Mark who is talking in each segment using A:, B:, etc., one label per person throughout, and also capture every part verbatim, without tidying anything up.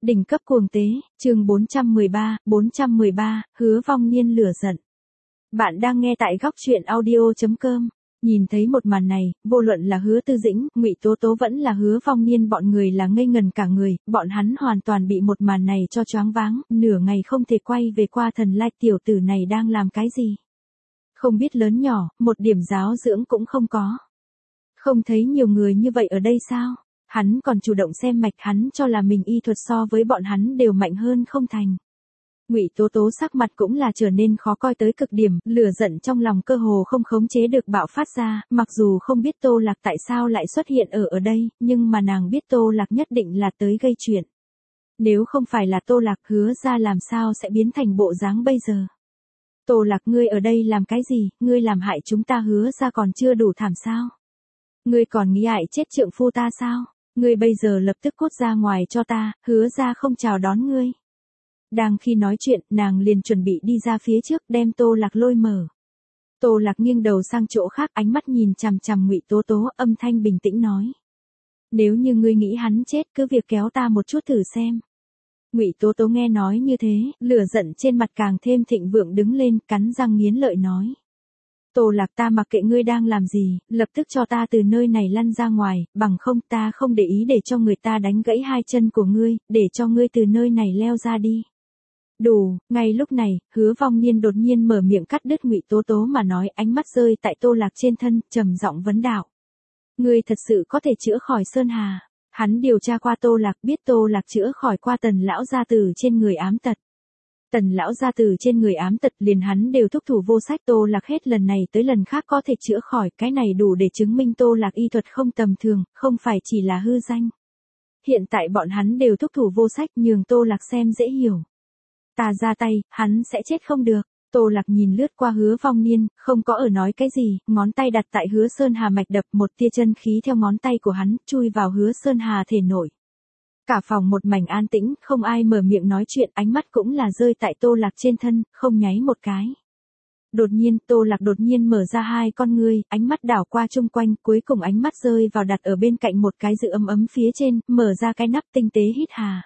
A: Đỉnh cấp cuồng tế, chương bốn trăm mười ba, bốn trăm mười ba, Hứa Vong Niên lửa giận. Bạn đang nghe tại góc truyện audio chấm com. Nhìn thấy một màn này, vô luận là Hứa Tư Dĩnh, Ngụy Tố Tố vẫn là Hứa Vong Niên, bọn người là ngây ngần cả người, bọn hắn hoàn toàn bị một màn này cho choáng váng, nửa ngày không thể quay về qua thần lai, tiểu tử này đang làm cái gì? Không biết lớn nhỏ, một điểm giáo dưỡng cũng không có. Không thấy nhiều người như vậy ở đây sao? Hắn còn chủ động xem mạch, hắn cho là mình y thuật so với bọn hắn đều mạnh hơn không thành. Ngụy Tố Tố sắc mặt cũng là trở nên khó coi tới cực điểm, lửa giận trong lòng cơ hồ không khống chế được bạo phát ra, mặc dù không biết Tô Lạc tại sao lại xuất hiện ở ở đây, nhưng mà nàng biết Tô Lạc nhất định là tới gây chuyện. Nếu không phải là Tô Lạc, Hứa ra làm sao sẽ biến thành bộ dáng bây giờ? Tô Lạc, ngươi ở đây làm cái gì, ngươi làm hại chúng ta Hứa ra còn chưa đủ thảm sao? Ngươi còn nghĩ hại chết trượng phu ta sao? Ngươi bây giờ lập tức cút ra ngoài cho ta, Hứa ra không chào đón ngươi. Đang khi nói chuyện, nàng liền chuẩn bị đi ra phía trước đem Tô Lạc lôi mở. Tô Lạc nghiêng đầu sang chỗ khác, ánh mắt nhìn chằm chằm Ngụy Tố Tố, âm thanh bình tĩnh nói. Nếu như ngươi nghĩ hắn chết, cứ việc kéo ta một chút thử xem. Ngụy Tố Tố nghe nói như thế, lửa giận trên mặt càng thêm thịnh vượng đứng lên, cắn răng nghiến lợi nói. Tô Lạc, ta mặc kệ ngươi đang làm gì, lập tức cho ta từ nơi này lăn ra ngoài, bằng không ta không để ý để cho người ta đánh gãy hai chân của ngươi, để cho ngươi từ nơi này leo ra đi. Đủ, ngay lúc này, Hứa Vong Niên đột nhiên mở miệng cắt đứt Ngụy Tố Tố mà nói, ánh mắt rơi tại Tô Lạc trên thân, trầm giọng vấn đạo. Ngươi thật sự có thể chữa khỏi Sơn Hà? Hắn điều tra qua Tô Lạc, biết Tô Lạc chữa khỏi qua Tần lão gia tử trên người ám tật. Tần lão gia tử trên người ám tật liền hắn đều thúc thủ vô sách, Tô Lạc hết lần này tới lần khác có thể chữa khỏi, cái này đủ để chứng minh Tô Lạc y thuật không tầm thường, không phải chỉ là hư danh. Hiện tại bọn hắn đều thúc thủ vô sách, nhường Tô Lạc xem dễ hiểu. Ta ra tay, hắn sẽ chết không được. Tô Lạc nhìn lướt qua Hứa Vong Niên, không có ở nói cái gì, ngón tay đặt tại Hứa Sơn Hà mạch đập, một tia chân khí theo ngón tay của hắn, chui vào Hứa Sơn Hà thể nội. Cả phòng một mảnh an tĩnh, không ai mở miệng nói chuyện, ánh mắt cũng là rơi tại Tô Lạc trên thân, không nháy một cái. Đột nhiên, Tô Lạc đột nhiên mở ra hai con ngươi, ánh mắt đảo qua chung quanh, cuối cùng ánh mắt rơi vào đặt ở bên cạnh một cái dự ấm ấm phía trên, mở ra cái nắp tinh tế hít hà.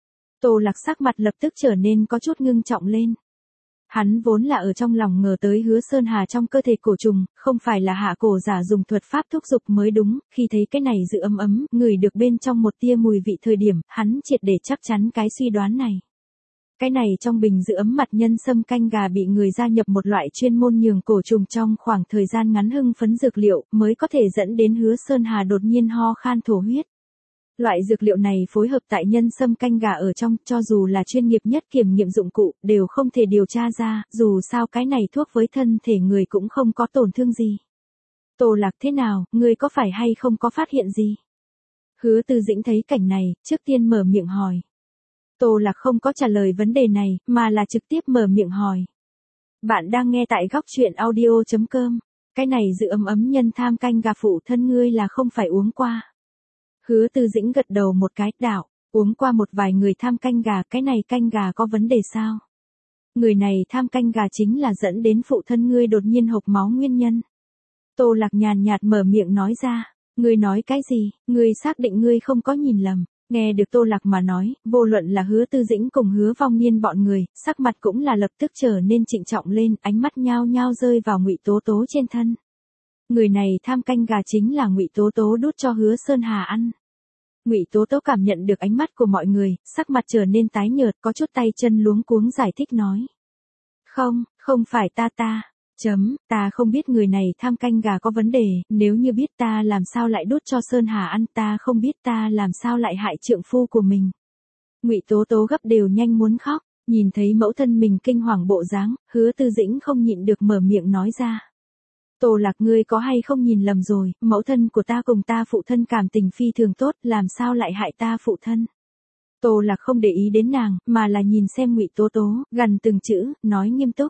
A: Tô Lạc sắc mặt lập tức trở nên có chút ngưng trọng lên. Hắn vốn là ở trong lòng ngờ tới Hứa Sơn Hà trong cơ thể cổ trùng, không phải là hạ cổ giả dùng thuật pháp thúc dục mới đúng, khi thấy cái này dự ấm ấm, ngửi được bên trong một tia mùi vị thời điểm, hắn triệt để chắc chắn cái suy đoán này. Cái này trong bình dự ấm mặt nhân sâm canh gà bị người gia nhập một loại chuyên môn nhường cổ trùng trong khoảng thời gian ngắn hưng phấn dược liệu, mới có thể dẫn đến Hứa Sơn Hà đột nhiên ho khan thổ huyết. Loại dược liệu này phối hợp tại nhân sâm canh gà ở trong, cho dù là chuyên nghiệp nhất kiểm nghiệm dụng cụ, đều không thể điều tra ra, dù sao cái này thuốc với thân thể người cũng không có tổn thương gì. Tô Lạc, thế nào, ngươi có phải hay không có phát hiện gì? Hứa Tư Dĩnh thấy cảnh này, trước tiên mở miệng hỏi. Tô Lạc không có trả lời vấn đề này, mà là trực tiếp mở miệng hỏi. Bạn đang nghe tại góc truyện audio chấm com. Cái này dự ấm ấm nhân tham canh gà phụ thân ngươi là không phải uống qua. Hứa Tư Dĩnh gật đầu một cái, đạo, uống qua một vài người tham canh gà, cái này canh gà có vấn đề sao? Người này tham canh gà chính là dẫn đến phụ thân ngươi đột nhiên hộc máu nguyên nhân. Tô Lạc nhàn nhạt mở miệng nói ra, ngươi nói cái gì, ngươi xác định ngươi không có nhìn lầm. Nghe được Tô Lạc mà nói, vô luận là Hứa Tư Dĩnh cùng Hứa Vong Niên bọn người, sắc mặt cũng là lập tức trở nên trịnh trọng lên, ánh mắt nhao nhao rơi vào Ngụy Tố Tố trên thân. Người này tham canh gà chính là Ngụy Tố Tố đút cho Hứa Sơn Hà ăn. Ngụy Tố Tố cảm nhận được ánh mắt của mọi người, sắc mặt trở nên tái nhợt, có chút tay chân luống cuống giải thích nói. Không, không phải ta ta, chấm, ta không biết người này tham canh gà có vấn đề, nếu như biết ta làm sao lại đút cho Sơn Hà ăn, ta không biết ta làm sao lại hại trượng phu của mình. Ngụy Tố Tố gấp đều nhanh muốn khóc, nhìn thấy mẫu thân mình kinh hoàng bộ dáng, Hứa Tư Dĩnh không nhịn được mở miệng nói ra. Tô Lạc, ngươi có hay không nhìn lầm rồi, mẫu thân của ta cùng ta phụ thân cảm tình phi thường tốt, làm sao lại hại ta phụ thân. Tô Lạc không để ý đến nàng, mà là nhìn xem Ngụy Tố Tố, gần từng chữ, nói nghiêm túc.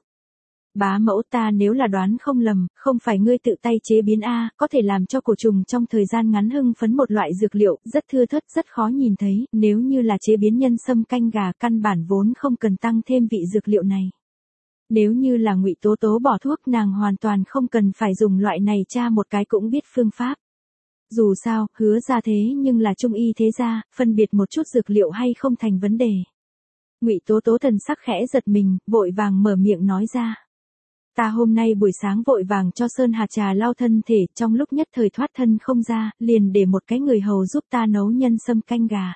A: Bá mẫu, ta nếu là đoán không lầm, không phải ngươi tự tay chế biến a, có thể làm cho cổ trùng trong thời gian ngắn hưng phấn một loại dược liệu, rất thưa thớt, rất khó nhìn thấy, nếu như là chế biến nhân sâm canh gà, căn bản vốn không cần tăng thêm vị dược liệu này. Nếu như là Ngụy Tố Tố bỏ thuốc, nàng hoàn toàn không cần phải dùng loại này, tra một cái cũng biết phương pháp. Dù sao, Hứa ra thế nhưng là trung y thế gia, phân biệt một chút dược liệu hay không thành vấn đề. Ngụy Tố Tố thần sắc khẽ giật mình, vội vàng mở miệng nói ra. Ta hôm nay buổi sáng vội vàng cho Sơn Hà trà lau thân thể, trong lúc nhất thời thoát thân không ra, liền để một cái người hầu giúp ta nấu nhân sâm canh gà.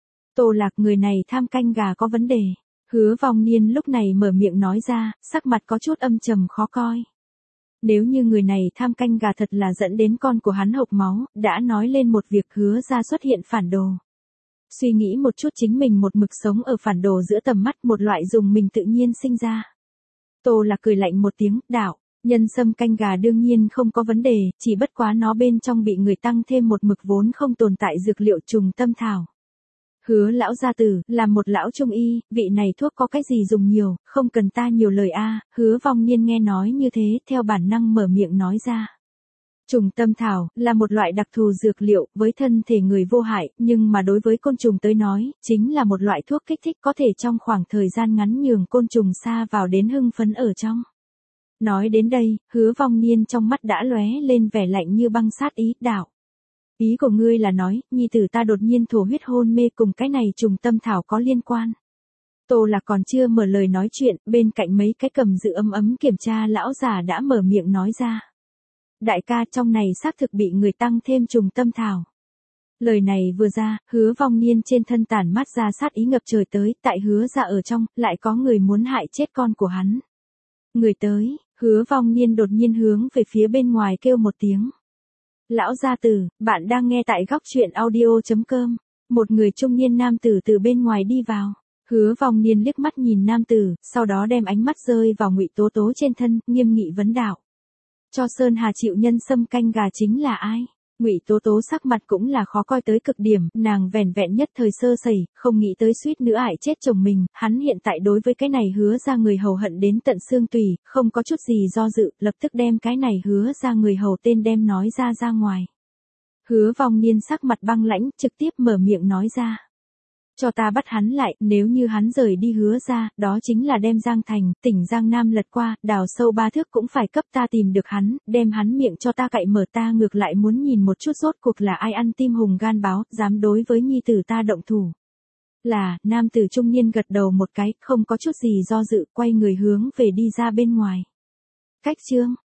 A: Tô Lạc, người này tham canh gà có vấn đề. Hứa Vong Niên lúc này mở miệng nói ra, sắc mặt có chút âm trầm khó coi. Nếu như người này tham canh gà thật là dẫn đến con của hắn hộc máu, đã nói lên một việc Hứa ra xuất hiện phản đồ. Suy nghĩ một chút, chính mình một mực sống ở phản đồ giữa tầm mắt, một loại dùng mình tự nhiên sinh ra. Tô Lạc cười lạnh một tiếng, đạo, nhân sâm canh gà đương nhiên không có vấn đề, chỉ bất quá nó bên trong bị người tăng thêm một mực vốn không tồn tại dược liệu trùng tâm thảo. Hứa lão gia tử, là một lão trung y, vị này thuốc có cái gì dùng nhiều, không cần ta nhiều lời a. Hứa Vong Niên nghe nói như thế, theo bản năng mở miệng nói ra. Trùng tâm thảo, là một loại đặc thù dược liệu, với thân thể người vô hại, nhưng mà đối với côn trùng tới nói, chính là một loại thuốc kích thích có thể trong khoảng thời gian ngắn nhường côn trùng xa vào đến hưng phấn ở trong. Nói đến đây, Hứa Vong Niên trong mắt đã lóe lên vẻ lạnh như băng, sát ý, đạo. Ý của ngươi là nói, nhi tử ta đột nhiên thổ huyết hôn mê cùng cái này trùng tâm thảo có liên quan. Tô Lạc còn chưa mở lời nói chuyện, bên cạnh mấy cái cầm giữ ấm ấm kiểm tra lão già đã mở miệng nói ra. Đại ca, trong này xác thực bị người tăng thêm trùng tâm thảo. Lời này vừa ra, Hứa Vong Niên trên thân tản mát ra sát ý ngập trời tới, tại Hứa ra ở trong, lại có người muốn hại chết con của hắn. Người tới, Hứa Vong Niên đột nhiên hướng về phía bên ngoài kêu một tiếng. Lão gia tử, bạn đang nghe tại góc truyện audio chấm com. Một người trung niên nam tử từ bên ngoài đi vào. Hứa Vong Niên liếc mắt nhìn nam tử, sau đó đem ánh mắt rơi vào Ngụy Tố Tố trên thân, nghiêm nghị vấn đạo. Cho Sơn Hà chịu nhân sâm canh gà chính là ai? Ngụy Tố Tố sắc mặt cũng là khó coi tới cực điểm, nàng vẻn vẹn nhất thời sơ sẩy, không nghĩ tới suýt nữa hại chết chồng mình, hắn hiện tại đối với cái này Hứa ra người hầu hận đến tận xương tủy, không có chút gì do dự, lập tức đem cái này Hứa ra người hầu tên đem nói ra ra ngoài. Hứa Vong Niên sắc mặt băng lãnh, trực tiếp mở miệng nói ra. Cho ta bắt hắn lại, nếu như hắn rời đi Hứa ra, đó chính là đem Giang Thành, tỉnh Giang Nam lật qua, đào sâu ba thước cũng phải cấp ta tìm được hắn, đem hắn miệng cho ta cậy mở, ta ngược lại muốn nhìn một chút rốt cuộc là ai ăn tim hùng gan báo, dám đối với nhi tử ta động thủ. Là, nam tử trung niên gật đầu một cái, không có chút gì do dự, quay người hướng về đi ra bên ngoài. Cách chương